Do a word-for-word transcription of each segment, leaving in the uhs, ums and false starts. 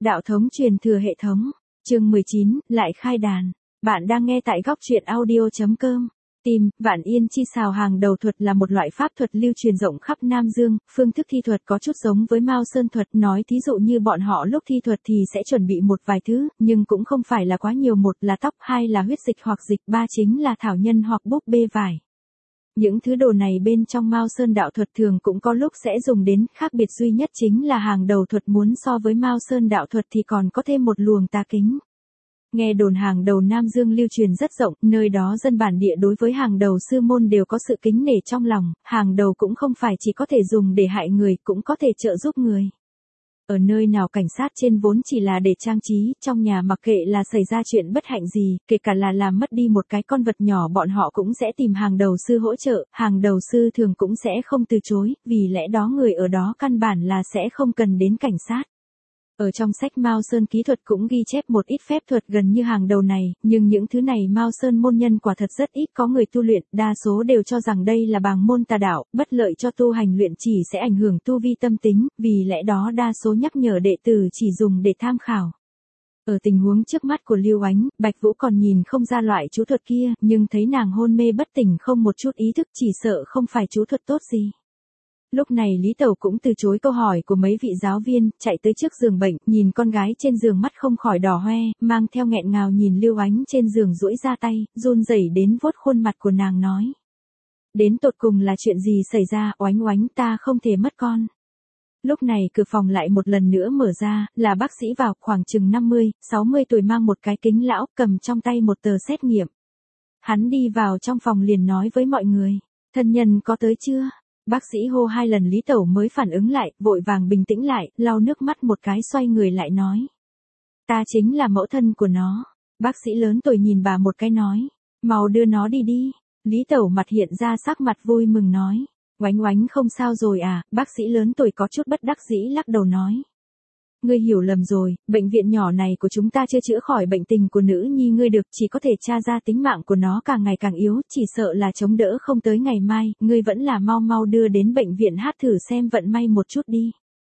Đạo thống truyền thừa hệ thống. Chương mười chín, lại khai đàn. Bạn đang nghe tại góc truyện audio chấm com. Tìm, Vạn Yên chi xào hàng đầu thuật là một loại pháp thuật lưu truyền rộng khắp Nam Dương, phương thức thi thuật có chút giống với Mao Sơn thuật, nói thí dụ như bọn họ lúc thi thuật thì sẽ chuẩn bị một vài thứ, nhưng cũng không phải là quá nhiều, một là tóc, hai là huyết dịch hoặc dịch, ba chính là thảo nhân hoặc búp bê vải. Những thứ đồ này bên trong Mao Sơn đạo thuật thường cũng có lúc sẽ dùng đến, khác biệt duy nhất chính là hàng đầu thuật muốn so với Mao Sơn đạo thuật thì còn có thêm một luồng tà kính. Nghe đồn hàng đầu Nam Dương lưu truyền rất rộng, nơi đó dân bản địa đối với hàng đầu sư môn đều có sự kính nể trong lòng, hàng đầu cũng không phải chỉ có thể dùng để hại người, cũng có thể trợ giúp người. Ở nơi nào cảnh sát trên vốn chỉ là để trang trí, trong nhà mặc kệ là xảy ra chuyện bất hạnh gì, kể cả là làm mất đi một cái con vật nhỏ bọn họ cũng sẽ tìm hàng đầu sư hỗ trợ, hàng đầu sư thường cũng sẽ không từ chối, vì lẽ đó người ở đó căn bản là sẽ không cần đến cảnh sát. Ở trong sách Mao Sơn ký thuật cũng ghi chép một ít phép thuật gần như hàng đầu này, nhưng những thứ này Mao Sơn môn nhân quả thật rất ít có người tu luyện, đa số đều cho rằng đây là bàng môn tà đạo, bất lợi cho tu hành luyện, chỉ sẽ ảnh hưởng tu vi tâm tính, vì lẽ đó đa số nhắc nhở đệ tử chỉ dùng để tham khảo. Ở tình huống trước mắt của Lưu Ánh, Bạch Vũ còn nhìn không ra loại chú thuật kia, nhưng thấy nàng hôn mê bất tỉnh không một chút ý thức, chỉ sợ không phải chú thuật tốt gì. Lúc này Lý Tẩu cũng từ chối câu hỏi của mấy vị giáo viên, chạy tới trước giường bệnh, nhìn con gái trên giường mắt không khỏi đỏ hoe, mang theo nghẹn ngào nhìn Lưu Ánh trên giường duỗi ra tay, run rẩy đến vuốt khuôn mặt của nàng nói. Đến tột cùng là chuyện gì xảy ra, Oánh Oánh, ta không thể mất con. Lúc này cửa phòng lại một lần nữa mở ra, là bác sĩ vào, khoảng chừng năm mươi, sáu mươi tuổi, mang một cái kính lão, cầm trong tay một tờ xét nghiệm. Hắn đi vào trong phòng liền nói với mọi người, thân nhân có tới chưa? Bác sĩ hô hai lần Lý Tẩu mới phản ứng lại, vội vàng bình tĩnh lại, lau nước mắt một cái xoay người lại nói. Ta chính là mẫu thân của nó. Bác sĩ lớn tuổi nhìn bà một cái nói. Mau đưa nó đi đi. Lý Tẩu mặt hiện ra sắc mặt vui mừng nói. Oánh Oánh không sao rồi à, bác sĩ lớn tuổi có chút bất đắc dĩ lắc đầu nói. Ngươi hiểu lầm rồi, bệnh viện nhỏ này của chúng ta chưa chữa khỏi bệnh tình của nữ nhi ngươi được, chỉ có thể tra ra tính mạng của nó càng ngày càng yếu, chỉ sợ là chống đỡ không tới ngày mai, ngươi vẫn là mau mau đưa đến bệnh viện hát thử xem vận may một chút đi.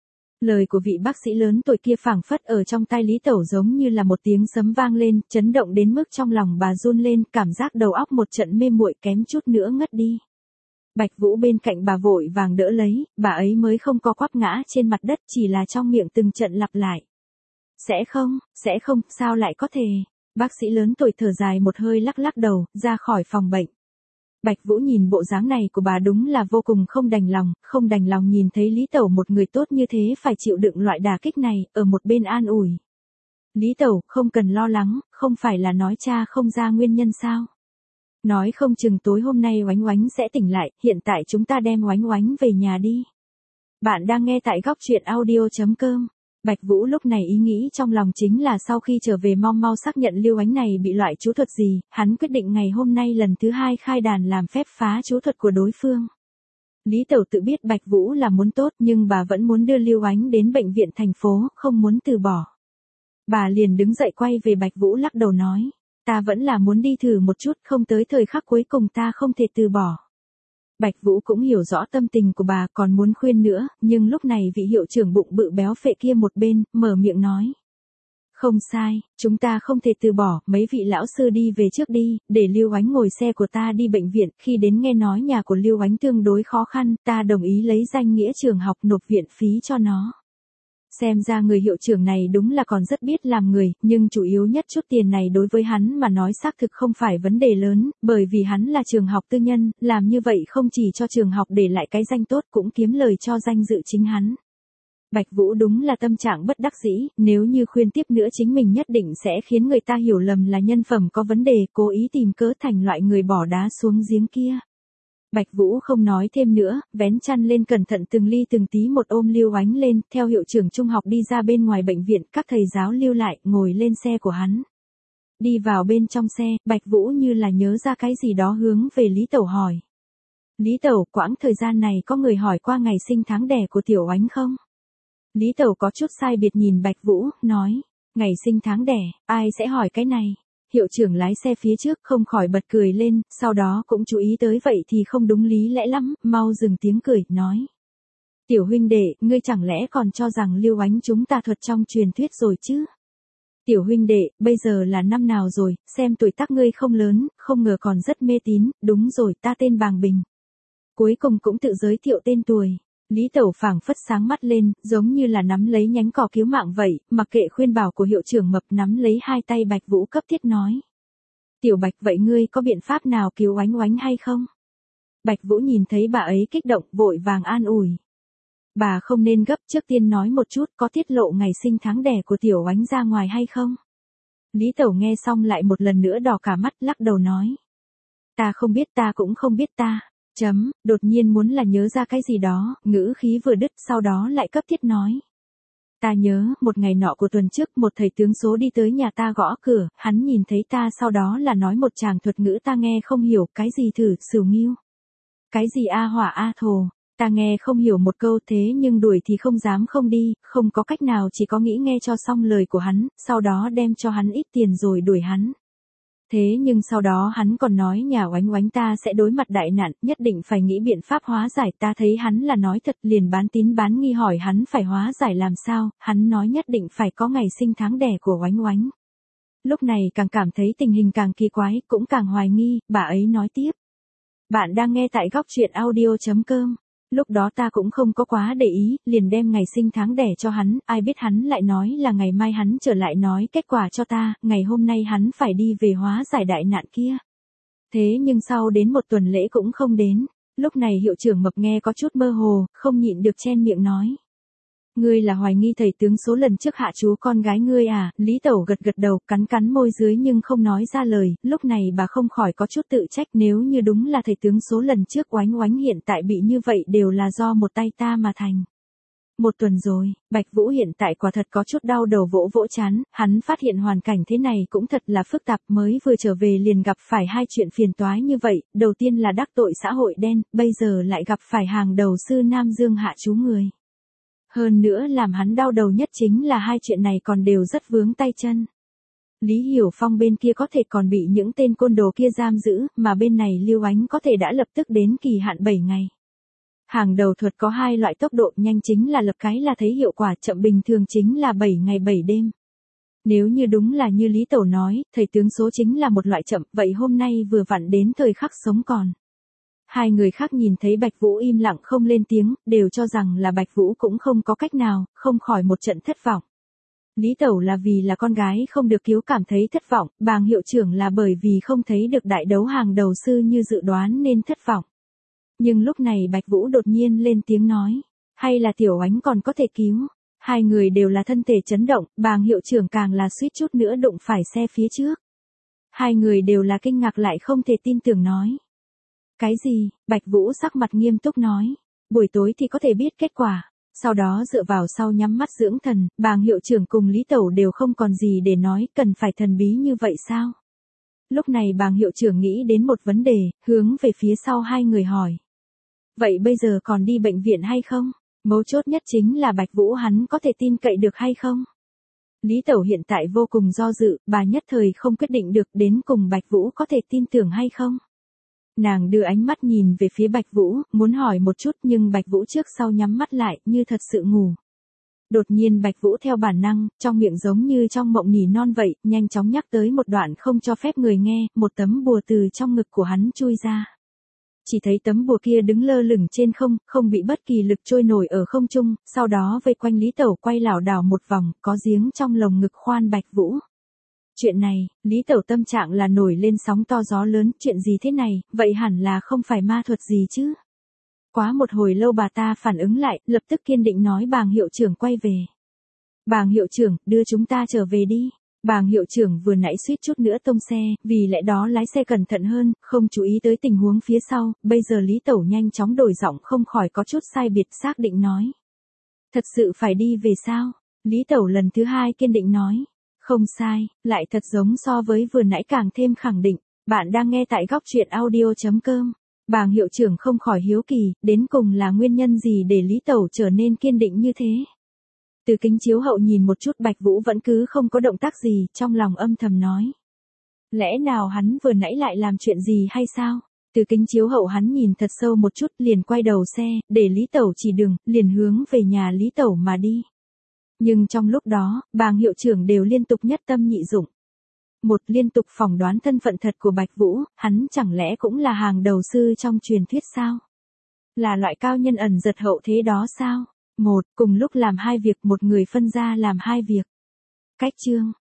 Lời của vị bác sĩ lớn tuổi kia phảng phất ở trong tai Lý Tẩu giống như là một tiếng sấm vang lên, chấn động đến mức trong lòng bà run lên, cảm giác đầu óc một trận mê muội, kém chút nữa ngất đi. Bạch Vũ bên cạnh bà vội vàng đỡ lấy, bà ấy mới không có quắp ngã trên mặt đất, chỉ là trong miệng từng trận lặp lại. Sẽ không, sẽ không, sao lại có thể? Bác sĩ lớn tuổi thở dài một hơi lắc lắc đầu, ra khỏi phòng bệnh. Bạch Vũ nhìn bộ dáng này của bà đúng là vô cùng không đành lòng, không đành lòng nhìn thấy Lý Tẩu một người tốt như thế phải chịu đựng loại đả kích này, ở một bên an ủi. Lý Tẩu, không cần lo lắng, không phải là nói cha không ra nguyên nhân sao? Nói không chừng tối hôm nay Oánh Oánh sẽ tỉnh lại, hiện tại chúng ta đem Oánh Oánh về nhà đi. Bạn đang nghe tại góc truyện audio chấm com. Bạch Vũ lúc này ý nghĩ trong lòng chính là sau khi trở về mau mau xác nhận Lưu Ánh này bị loại chú thuật gì, hắn quyết định ngày hôm nay lần thứ hai khai đàn làm phép phá chú thuật của đối phương. Lý Tẩu tự biết Bạch Vũ là muốn tốt nhưng bà vẫn muốn đưa Lưu Ánh đến bệnh viện thành phố, không muốn từ bỏ. Bà liền đứng dậy quay về Bạch Vũ lắc đầu nói. Ta vẫn là muốn đi thử một chút, không tới thời khắc cuối cùng ta không thể từ bỏ. Bạch Vũ cũng hiểu rõ tâm tình của bà, còn muốn khuyên nữa, nhưng lúc này vị hiệu trưởng bụng bự béo phệ kia một bên, mở miệng nói. Không sai, chúng ta không thể từ bỏ, mấy vị lão sư đi về trước đi, để Lưu Ánh ngồi xe của ta đi bệnh viện, khi đến nghe nói nhà của Lưu Ánh tương đối khó khăn, ta đồng ý lấy danh nghĩa trường học nộp viện phí cho nó. Xem ra người hiệu trưởng này đúng là còn rất biết làm người, nhưng chủ yếu nhất chút tiền này đối với hắn mà nói xác thực không phải vấn đề lớn, bởi vì hắn là trường học tư nhân, làm như vậy không chỉ cho trường học để lại cái danh tốt cũng kiếm lời cho danh dự chính hắn. Bạch Vũ đúng là tâm trạng bất đắc dĩ, nếu như khuyên tiếp nữa chính mình nhất định sẽ khiến người ta hiểu lầm là nhân phẩm có vấn đề, cố ý tìm cớ thành loại người bỏ đá xuống giếng kia. Bạch Vũ không nói thêm nữa, vén chăn lên cẩn thận từng ly từng tí một ôm Lưu Ánh lên, theo hiệu trưởng trung học đi ra bên ngoài bệnh viện, các thầy giáo lưu lại, ngồi lên xe của hắn. Đi vào bên trong xe, Bạch Vũ như là nhớ ra cái gì đó hướng về Lý Tẩu hỏi. Lý Tẩu, quãng thời gian này có người hỏi qua ngày sinh tháng đẻ của Tiểu Ánh không? Lý Tẩu có chút sai biệt nhìn Bạch Vũ, nói, ngày sinh tháng đẻ, ai sẽ hỏi cái này? Hiệu trưởng lái xe phía trước không khỏi bật cười lên, sau đó cũng chú ý tới vậy thì không đúng lý lẽ lắm, mau dừng tiếng cười, nói. Tiểu huynh đệ, ngươi chẳng lẽ còn cho rằng Lưu Ánh chúng ta thuật trong truyền thuyết rồi chứ? Tiểu huynh đệ, bây giờ là năm nào rồi, xem tuổi tác ngươi không lớn, không ngờ còn rất mê tín, đúng rồi, ta tên Bàng Bình. Cuối cùng cũng tự giới thiệu tên tuổi. Lý Tẩu phảng phất sáng mắt lên, giống như là nắm lấy nhánh cỏ cứu mạng vậy, mặc kệ khuyên bảo của hiệu trưởng Mập, nắm lấy hai tay Bạch Vũ cấp thiết nói. Tiểu Bạch, vậy ngươi có biện pháp nào cứu Oánh Oánh hay không? Bạch Vũ nhìn thấy bà ấy kích động, vội vàng an ủi. Bà không nên gấp, trước tiên nói một chút, có tiết lộ ngày sinh tháng đẻ của Tiểu Oánh ra ngoài hay không? Lý Tẩu nghe xong lại một lần nữa đỏ cả mắt, lắc đầu nói. Ta không biết, ta cũng không biết ta. Chấm, đột nhiên muốn là nhớ ra cái gì đó, ngữ khí vừa đứt, sau đó lại cấp thiết nói. Ta nhớ, một ngày nọ của tuần trước, một thầy tướng số đi tới nhà ta gõ cửa, hắn nhìn thấy ta sau đó là nói một tràng thuật ngữ ta nghe không hiểu, cái gì thử, sửu nghiêu. Cái gì a hỏa a thồ, ta nghe không hiểu một câu, thế nhưng đuổi thì không dám không đi, không có cách nào, chỉ có nghĩ nghe cho xong lời của hắn, sau đó đem cho hắn ít tiền rồi đuổi hắn. Thế nhưng sau đó hắn còn nói nhà Oánh Oánh ta sẽ đối mặt đại nạn, nhất định phải nghĩ biện pháp hóa giải, ta thấy hắn là nói thật, liền bán tín bán nghi hỏi hắn phải hóa giải làm sao, hắn nói nhất định phải có ngày sinh tháng đẻ của Oánh Oánh. Lúc này càng cảm thấy tình hình càng kỳ quái, cũng càng hoài nghi, bà ấy nói tiếp. Bạn đang nghe tại góc truyện audio chấm com. Lúc đó ta cũng không có quá để ý, liền đem ngày sinh tháng đẻ cho hắn, ai biết hắn lại nói là ngày mai hắn trở lại nói kết quả cho ta, ngày hôm nay hắn phải đi về hóa giải đại nạn kia. Thế nhưng sau đến một tuần lễ cũng không đến, lúc này hiệu trưởng Mập nghe có chút mơ hồ, không nhịn được chen miệng nói. Ngươi là hoài nghi thầy tướng số lần trước hạ chú con gái ngươi à? Lý Tẩu gật gật đầu, cắn cắn môi dưới nhưng không nói ra lời, lúc này bà không khỏi có chút tự trách, nếu như đúng là thầy tướng số lần trước Oánh Oánh hiện tại bị như vậy đều là do một tay ta mà thành. Một tuần rồi, Bạch Vũ hiện tại quả thật có chút đau đầu, vỗ vỗ chán, hắn phát hiện hoàn cảnh thế này cũng thật là phức tạp, mới vừa trở về liền gặp phải hai chuyện phiền toái như vậy, đầu tiên là đắc tội xã hội đen, bây giờ lại gặp phải hàng đầu sư Nam Dương hạ chú người. Hơn nữa làm hắn đau đầu nhất chính là hai chuyện này còn đều rất vướng tay chân. Lý Hiểu Phong bên kia có thể còn bị những tên côn đồ kia giam giữ, mà bên này Lưu Ánh có thể đã lập tức đến kỳ hạn bảy ngày. Hàng đầu thuật có hai loại, tốc độ nhanh chính là lập cái là thấy hiệu quả, chậm bình thường chính là bảy ngày bảy đêm. Nếu như đúng là như Lý Tẩu nói, thầy tướng số chính là một loại chậm, vậy hôm nay vừa vặn đến thời khắc sống còn. Hai người khác nhìn thấy Bạch Vũ im lặng không lên tiếng, đều cho rằng là Bạch Vũ cũng không có cách nào, không khỏi một trận thất vọng. Lý Tẩu là vì là con gái không được cứu cảm thấy thất vọng, Bàng hiệu trưởng là bởi vì không thấy được đại đấu hàng đầu sư như dự đoán nên thất vọng. Nhưng lúc này Bạch Vũ đột nhiên lên tiếng nói, hay là Tiểu Oánh còn có thể cứu. Hai người đều là thân thể chấn động, Bàng hiệu trưởng càng là suýt chút nữa đụng phải xe phía trước. Hai người đều là kinh ngạc lại không thể tin tưởng nói. Cái gì? Bạch Vũ sắc mặt nghiêm túc nói. Buổi tối thì có thể biết kết quả. Sau đó dựa vào sau nhắm mắt dưỡng thần, Bàng hiệu trưởng cùng Lý Tẩu đều không còn gì để nói, cần phải thần bí như vậy sao? Lúc này Bàng hiệu trưởng nghĩ đến một vấn đề, hướng về phía sau hai người hỏi. Vậy bây giờ còn đi bệnh viện hay không? Mấu chốt nhất chính là Bạch Vũ hắn có thể tin cậy được hay không? Lý Tẩu hiện tại vô cùng do dự, bà nhất thời không quyết định được đến cùng Bạch Vũ có thể tin tưởng hay không? Nàng đưa ánh mắt nhìn về phía Bạch Vũ, muốn hỏi một chút nhưng Bạch Vũ trước sau nhắm mắt lại, như thật sự ngủ. Đột nhiên Bạch Vũ theo bản năng, trong miệng giống như trong mộng nỉ non vậy, nhanh chóng nhắc tới một đoạn không cho phép người nghe, một tấm bùa từ trong ngực của hắn chui ra. Chỉ thấy tấm bùa kia đứng lơ lửng trên không, không bị bất kỳ lực trôi nổi ở không trung, sau đó vây quanh Lý Tẩu quay lảo đảo một vòng, có giếng trong lồng ngực khoan Bạch Vũ. Chuyện này, Lý Tẩu tâm trạng là nổi lên sóng to gió lớn, chuyện gì thế này, vậy hẳn là không phải ma thuật gì chứ. Quá một hồi lâu bà ta phản ứng lại, lập tức kiên định nói Bàng hiệu trưởng quay về. Bàng hiệu trưởng, đưa chúng ta trở về đi. Bàng hiệu trưởng vừa nãy suýt chút nữa tông xe, vì lẽ đó lái xe cẩn thận hơn, không chú ý tới tình huống phía sau, bây giờ Lý Tẩu nhanh chóng đổi giọng không khỏi có chút sai biệt xác định nói. Thật sự phải đi về sao? Lý Tẩu lần thứ hai kiên định nói. Không sai, lại thật giống so với vừa nãy càng thêm khẳng định. Bạn đang nghe tại góc truyện audio chấm com. Bàng hiệu trưởng không khỏi hiếu kỳ, đến cùng là nguyên nhân gì để Lý Tẩu trở nên kiên định như thế? Từ kính chiếu hậu nhìn một chút Bạch Vũ vẫn cứ không có động tác gì, trong lòng âm thầm nói. Lẽ nào hắn vừa nãy lại làm chuyện gì hay sao? Từ kính chiếu hậu hắn nhìn thật sâu một chút, liền quay đầu xe, để Lý Tẩu chỉ đường, liền hướng về nhà Lý Tẩu mà đi. Nhưng trong lúc đó, bàng hiệu trưởng đều liên tục nhất tâm nhị dụng. Một liên tục phỏng đoán thân phận thật của Bạch Vũ, hắn chẳng lẽ cũng là hàng đầu sư trong truyền thuyết sao? Là loại cao nhân ẩn giật hậu thế đó sao? Một, cùng lúc làm hai việc, một người phân ra làm hai việc. Cách chương